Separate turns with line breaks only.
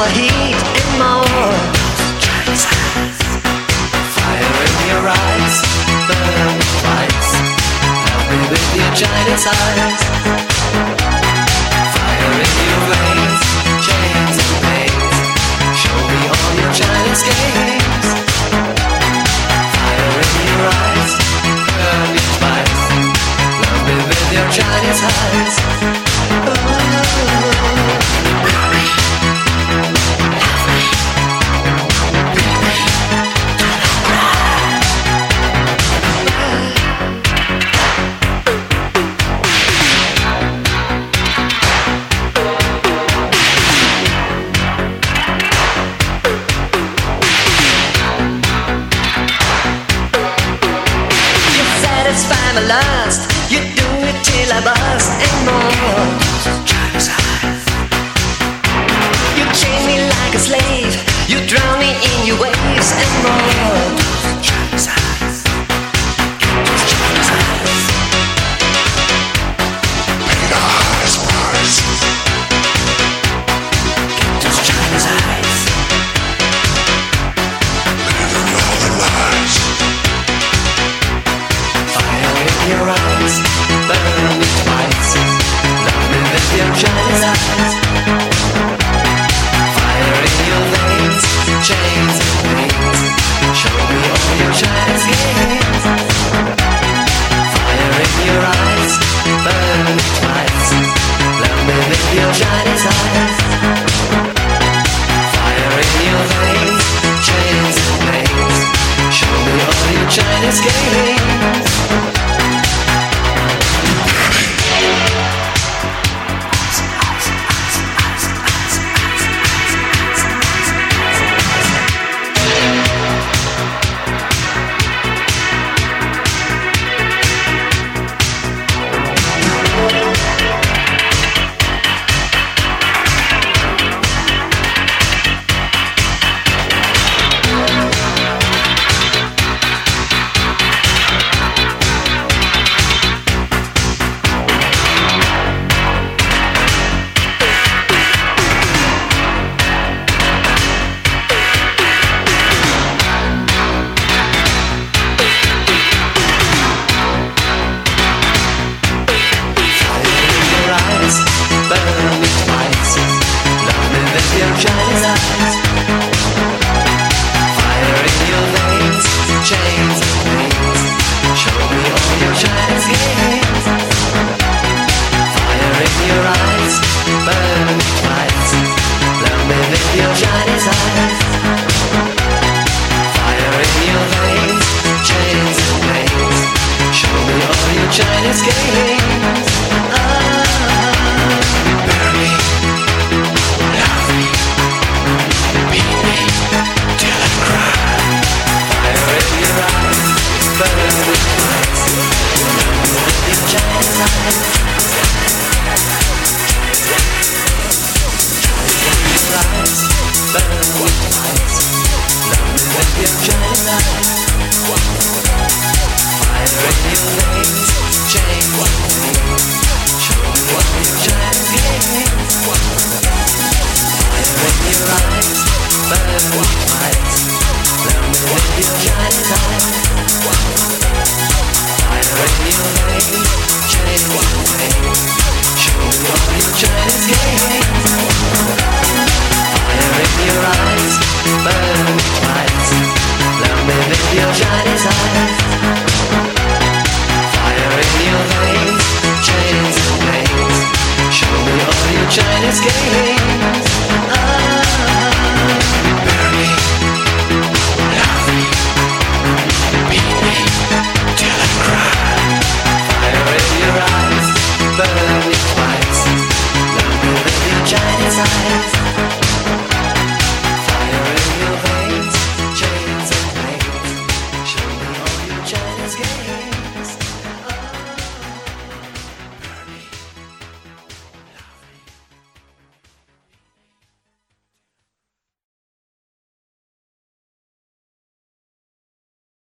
the heat and more. Fire in your eyes, burn twice. Help me with your Chinese eyes. Fire in your veins, chains and pains. Show me all your Chinese games. Fire in your eyes, burn me twice. Love me with your Chinese eyes. My lust, you do it till I bust and more. You chain me like a slave, you drown me in your waves and more. Your eyes, burn me twice. Love me with your Chinese eyes. Fire in your veins, chains and pains. Show me all your Chinese games. Fire in your eyes, burn me twice. Love me with your Chinese eyes. Fire in your veins, chains and pains. Show me all your Chinese games. Burn me twice. Love me with your Chinese eyes. Fire in your veins, chains and pains. Show me all your Chinese games. Fire in your eyes, burn me twice. Love me with your Chinese eyes. Fire in your veins, chains and pains. Show me all your Chinese games. Burn me, love me, beat me till I cry. Fire in your eyes, burn me twice. Love me with your Chinese eyes. Burn me twice. Love me with your Chinese eyes. Fire in your veins, chains and pains. Show me what your Chinese games. Fire in your eyes, burn me twice. Love me with your Chinese eyes. Fire in your veins, chains and pains. Show me all your Chinese games. Fire in your eyes, burn me twice. Love me with your Chinese